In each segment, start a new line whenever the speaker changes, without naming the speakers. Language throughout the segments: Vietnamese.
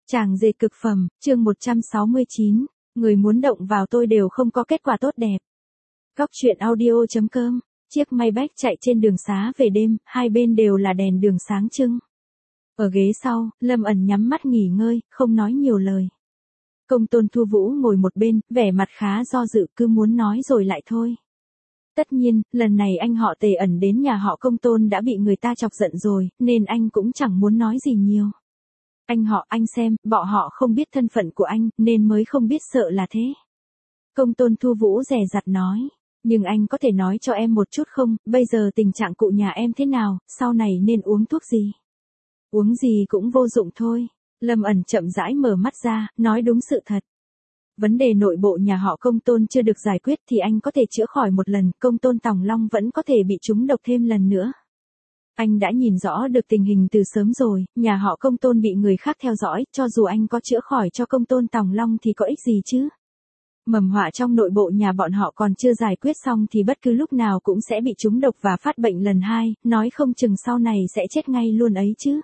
Chàng dệt cực phẩm, chương 169, người muốn động vào tôi đều không có kết quả tốt đẹp. Góc truyện audio.com, chiếc Maybach chạy trên đường xá về đêm, hai bên đều là đèn đường sáng trưng. Ở ghế sau, Lâm ẩn nhắm mắt nghỉ ngơi, không nói nhiều lời. Công tôn Thu Vũ ngồi một bên, vẻ mặt khá do dự, cứ muốn nói rồi lại thôi. Tất nhiên, lần này anh họ Tề ẩn đến nhà họ Công tôn đã bị người ta chọc giận rồi, nên anh cũng chẳng muốn nói gì nhiều. Anh họ, anh xem, bọn họ không biết thân phận của anh, nên mới không biết sợ là thế. Công tôn Thu Vũ dè dặt nói, nhưng anh có thể nói cho em một chút không, bây giờ tình trạng cụ nhà em thế nào, sau này nên uống thuốc gì? Uống gì cũng vô dụng thôi. Lâm ẩn chậm rãi mở mắt ra, nói đúng sự thật. Vấn đề nội bộ nhà họ Công tôn chưa được giải quyết thì anh có thể chữa khỏi một lần, Công tôn Tòng Long vẫn có thể bị trúng độc thêm lần nữa. Anh đã nhìn rõ được tình hình từ sớm rồi, nhà họ Công tôn bị người khác theo dõi, cho dù anh có chữa khỏi cho Công tôn Tòng Long thì có ích gì chứ? Mầm họa trong nội bộ nhà bọn họ còn chưa giải quyết xong thì bất cứ lúc nào cũng sẽ bị trúng độc và phát bệnh lần hai, nói không chừng sau này sẽ chết ngay luôn ấy chứ.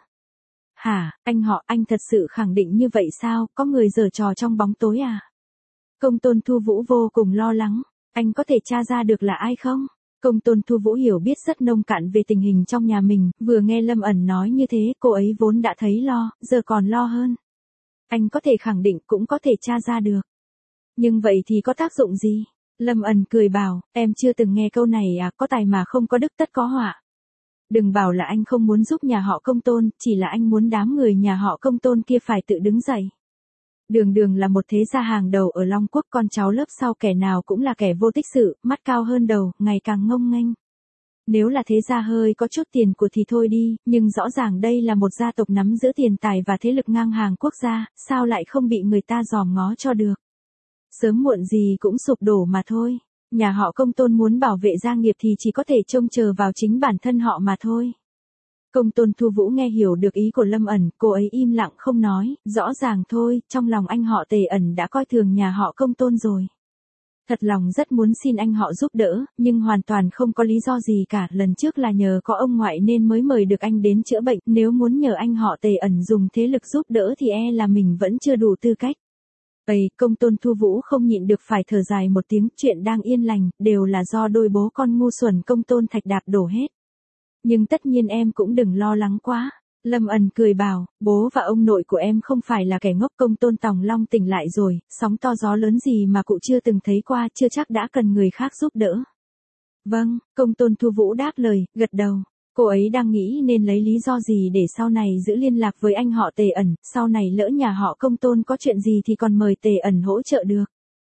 Hả, anh họ, anh thật sự khẳng định như vậy sao, có người giở trò trong bóng tối à? Công tôn Thu Vũ vô cùng lo lắng, anh có thể tra ra được là ai không? Công tôn Thu Vũ hiểu biết rất nông cạn về tình hình trong nhà mình, vừa nghe Lâm ẩn nói như thế, cô ấy vốn đã thấy lo, giờ còn lo hơn. Anh có thể khẳng định cũng có thể tra ra được. Nhưng vậy thì có tác dụng gì? Lâm ẩn cười bảo, em chưa từng nghe câu này à, có tài mà không có đức tất có họa. Đừng bảo là anh không muốn giúp nhà họ Công tôn, chỉ là anh muốn đám người nhà họ Công tôn kia phải tự đứng dậy. Đường Đường là một thế gia hàng đầu ở Long Quốc, con cháu lớp sau kẻ nào cũng là kẻ vô tích sự, mắt cao hơn đầu, ngày càng ngông nghênh. Nếu là thế gia hơi có chút tiền của thì thôi đi, nhưng rõ ràng đây là một gia tộc nắm giữ tiền tài và thế lực ngang hàng quốc gia, sao lại không bị người ta dòm ngó cho được. Sớm muộn gì cũng sụp đổ mà thôi. Nhà họ Công tôn muốn bảo vệ gia nghiệp thì chỉ có thể trông chờ vào chính bản thân họ mà thôi. Công tôn Thu Vũ nghe hiểu được ý của Lâm ẩn, cô ấy im lặng không nói, rõ ràng thôi, trong lòng anh họ Tề ẩn đã coi thường nhà họ Công tôn rồi. Thật lòng rất muốn xin anh họ giúp đỡ, nhưng hoàn toàn không có lý do gì cả, lần trước là nhờ có ông ngoại nên mới mời được anh đến chữa bệnh, nếu muốn nhờ anh họ Tề ẩn dùng thế lực giúp đỡ thì e là mình vẫn chưa đủ tư cách. Vậy, Công tôn Thu Vũ không nhịn được phải thở dài một tiếng, chuyện đang yên lành, đều là do đôi bố con ngu xuẩn Công tôn Thạch Đạp đổ hết. Nhưng tất nhiên em cũng đừng lo lắng quá. Lâm ẩn cười bảo, bố và ông nội của em không phải là kẻ ngốc. Công tôn Tòng Long tỉnh lại rồi, sóng to gió lớn gì mà cụ chưa từng thấy qua, chưa chắc đã cần người khác giúp đỡ. Vâng, Công tôn Thu Vũ đáp lời, gật đầu. Cô ấy đang nghĩ nên lấy lý do gì để sau này giữ liên lạc với anh họ Tề ẩn, sau này lỡ nhà họ Công tôn có chuyện gì thì còn mời Tề ẩn hỗ trợ được.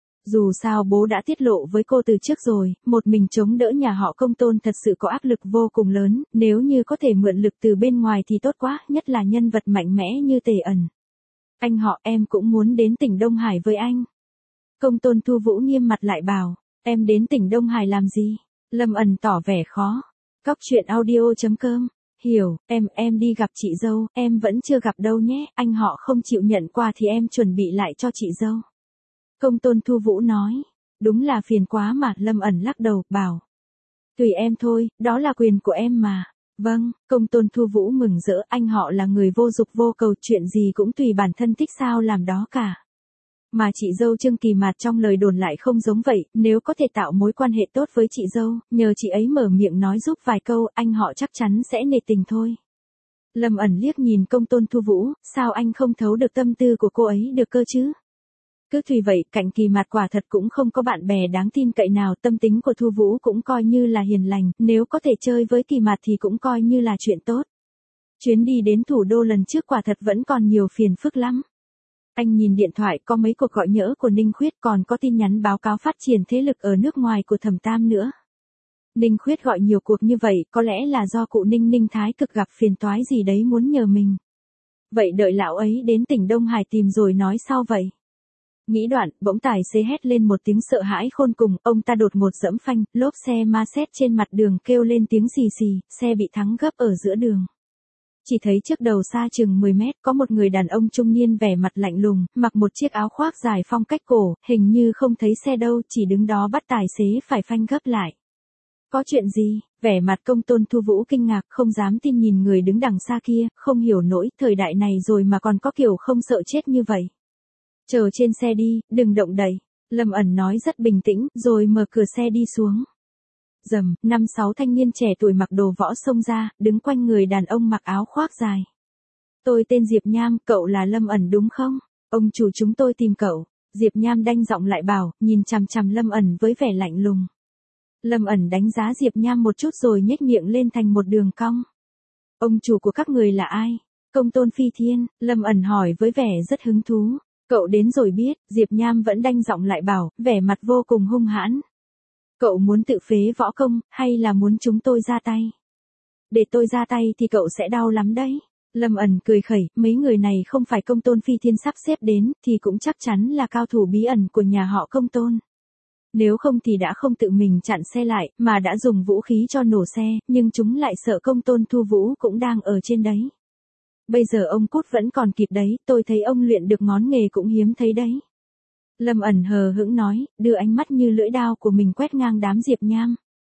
Dù sao bố đã tiết lộ với cô từ trước rồi, một mình chống đỡ nhà họ Công tôn thật sự có áp lực vô cùng lớn, nếu như có thể mượn lực từ bên ngoài thì tốt quá, nhất là nhân vật mạnh mẽ như Tề ẩn. Anh họ, em cũng muốn đến tỉnh Đông Hải với anh. Công tôn Thu Vũ nghiêm mặt lại bảo, em đến tỉnh Đông Hải làm gì? Lâm ẩn tỏ vẻ khó. Góc truyện audio.com, hiểu, em đi gặp chị dâu, em vẫn chưa gặp đâu nhé, anh họ không chịu nhận quà thì em chuẩn bị lại cho chị dâu. Công tôn Thu Vũ nói, đúng là phiền quá mà. Lâm ẩn lắc đầu, bảo, tùy em thôi, đó là quyền của em mà. Vâng, Công tôn Thu Vũ mừng rỡ, anh họ là người vô dục vô cầu, chuyện gì cũng tùy bản thân thích sao làm đó cả. Mà chị dâu Trương Kỳ Mạt trong lời đồn lại không giống vậy, nếu có thể tạo mối quan hệ tốt với chị dâu, nhờ chị ấy mở miệng nói giúp vài câu, anh họ chắc chắn sẽ nể tình thôi. Lâm ẩn liếc nhìn Công tôn Thu Vũ, sao anh không thấu được tâm tư của cô ấy được cơ chứ? Cứ tùy vậy, cạnh Kỳ Mạt quả thật cũng không có bạn bè đáng tin cậy nào, tâm tính của Thu Vũ cũng coi như là hiền lành, nếu có thể chơi với Kỳ Mạt thì cũng coi như là chuyện tốt. Chuyến đi đến thủ đô lần trước quả thật vẫn còn nhiều phiền phức lắm. Anh nhìn điện thoại, có mấy cuộc gọi nhỡ của Ninh Khuyết, còn có tin nhắn báo cáo phát triển thế lực ở nước ngoài của Thẩm Tam nữa. Ninh Khuyết gọi nhiều cuộc như vậy, có lẽ là do cụ Ninh Thái Cực gặp phiền toái gì đấy muốn nhờ mình. Vậy đợi lão ấy đến tỉnh Đông Hải tìm rồi nói sau vậy. Nghĩ đoạn, bỗng tài xế hét lên một tiếng sợ hãi khôn cùng, ông ta đột ngột giẫm phanh, lốp xe ma xét trên mặt đường kêu lên tiếng xì xì, xe bị thắng gấp ở giữa đường. Chỉ thấy trước đầu xa chừng 10 mét, có một người đàn ông trung niên vẻ mặt lạnh lùng, mặc một chiếc áo khoác dài phong cách cổ, hình như không thấy xe đâu, chỉ đứng đó bắt tài xế phải phanh gấp lại. Có chuyện gì? Vẻ mặt Công Tôn Thu Vũ kinh ngạc, không dám tin nhìn người đứng đằng xa kia, không hiểu nổi, thời đại này rồi mà còn có kiểu không sợ chết như vậy. Chờ trên xe đi, đừng động đậy. Lâm ẩn nói rất bình tĩnh, rồi mở cửa xe đi xuống. Rầm, 5-6 thanh niên trẻ tuổi mặc đồ võ xông ra, đứng quanh người đàn ông mặc áo khoác dài. Tôi tên Diệp Nham, cậu là Lâm ẩn đúng không? Ông chủ chúng tôi tìm cậu. Diệp Nham đanh giọng lại bảo, nhìn chằm chằm Lâm ẩn với vẻ lạnh lùng. Lâm ẩn đánh giá Diệp Nham một chút rồi nhếch miệng lên thành một đường cong. Ông chủ của các người là ai? Công Tôn Phi Thiên, Lâm ẩn hỏi với vẻ rất hứng thú. Cậu đến rồi biết, Diệp Nham vẫn đanh giọng lại bảo, vẻ mặt vô cùng hung hãn. Cậu muốn tự phế võ công, hay là muốn chúng tôi ra tay? Để tôi ra tay thì cậu sẽ đau lắm đấy. Lâm ẩn cười khẩy, mấy người này không phải Công Tôn Phi Thiên sắp xếp đến, thì cũng chắc chắn là cao thủ bí ẩn của nhà họ Công Tôn. Nếu không thì đã không tự mình chặn xe lại, mà đã dùng vũ khí cho nổ xe, nhưng chúng lại sợ Công Tôn Thu Vũ cũng đang ở trên đấy. Bây giờ ông cút vẫn còn kịp đấy, tôi thấy ông luyện được ngón nghề cũng hiếm thấy đấy. Lâm ẩn hờ hững nói, đưa ánh mắt như lưỡi dao của mình quét ngang đám Diệp Nham.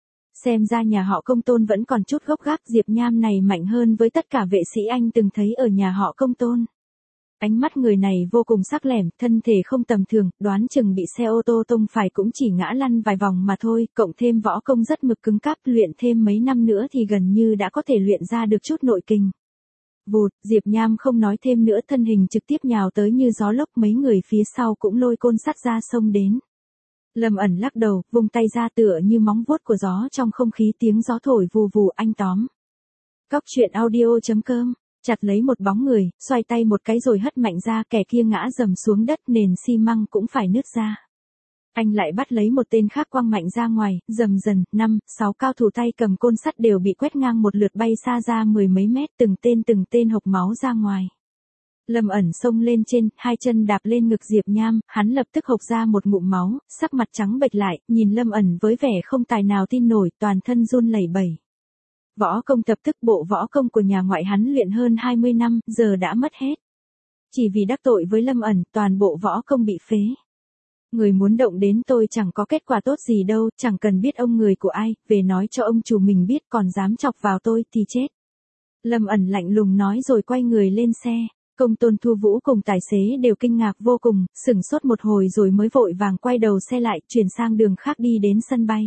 Xem ra nhà họ Công Tôn vẫn còn chút gốc gác, Diệp Nham này mạnh hơn với tất cả vệ sĩ anh từng thấy ở nhà họ Công Tôn. Ánh mắt người này vô cùng sắc lẻm, thân thể không tầm thường, đoán chừng bị xe ô tô tông phải cũng chỉ ngã lăn vài vòng mà thôi, cộng thêm võ công rất mực cứng cáp, luyện thêm mấy năm nữa thì gần như đã có thể luyện ra được chút nội kình. Vụt, Diệp Nham không nói thêm nữa, thân hình trực tiếp nhào tới như gió lốc, mấy người phía sau cũng lôi côn sắt ra xông đến. Lâm ẩn lắc đầu, vung tay ra tựa như móng vuốt của gió trong không khí, tiếng gió thổi vù vù, anh tóm. Cóc truyện audio.com, chặt lấy một bóng người, xoay tay một cái rồi hất mạnh ra, kẻ kia ngã rầm xuống đất, nền xi măng cũng phải nứt ra. Anh lại bắt lấy một tên khác quăng mạnh ra ngoài, rầm rần, 5-6 cao thủ tay cầm côn sắt đều bị quét ngang một lượt bay xa ra mười mấy mét, từng tên hộc máu ra ngoài. Lâm ẩn xông lên trên, hai chân đạp lên ngực Diệp Nham, hắn lập tức hộc ra một ngụm máu, sắc mặt trắng bệch lại, nhìn Lâm ẩn với vẻ không tài nào tin nổi, toàn thân run lẩy bẩy. Võ công tập tức, bộ võ công của nhà ngoại hắn luyện hơn 20 năm, giờ đã mất hết. Chỉ vì đắc tội với Lâm ẩn, toàn bộ võ công bị phế. Người muốn động đến tôi chẳng có kết quả tốt gì đâu, chẳng cần biết ông người của ai, về nói cho ông chủ mình biết, còn dám chọc vào tôi thì chết. Lâm ẩn lạnh lùng nói rồi quay người lên xe. Công Tôn Thu Vũ cùng tài xế đều kinh ngạc vô cùng, sửng sốt một hồi rồi mới vội vàng quay đầu xe lại, chuyển sang đường khác đi đến sân bay.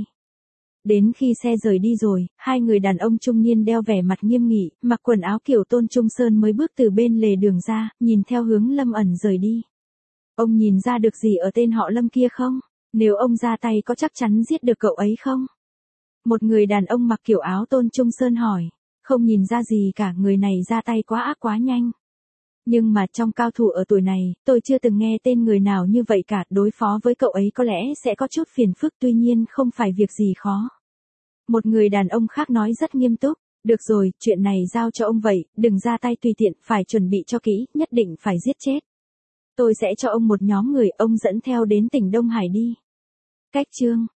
Đến khi xe rời đi rồi, hai người đàn ông trung niên đeo vẻ mặt nghiêm nghị, mặc quần áo kiểu Tôn Trung Sơn mới bước từ bên lề đường ra, nhìn theo hướng Lâm ẩn rời đi. Ông nhìn ra được gì ở tên họ Lâm kia không? Nếu ông ra tay có chắc chắn giết được cậu ấy không? Một người đàn ông mặc kiểu áo Tôn Trung Sơn hỏi. Không nhìn ra gì cả, người này ra tay quá ác quá nhanh. Nhưng mà trong cao thủ ở tuổi này, tôi chưa từng nghe tên người nào như vậy cả, đối phó với cậu ấy có lẽ sẽ có chút phiền phức, tuy nhiên không phải việc gì khó. Một người đàn ông khác nói rất nghiêm túc, được rồi, chuyện này giao cho ông vậy, đừng ra tay tùy tiện, phải chuẩn bị cho kỹ, nhất định phải giết chết. Tôi sẽ cho ông một nhóm người, ông dẫn theo đến tỉnh Đông Hải đi. Cách chương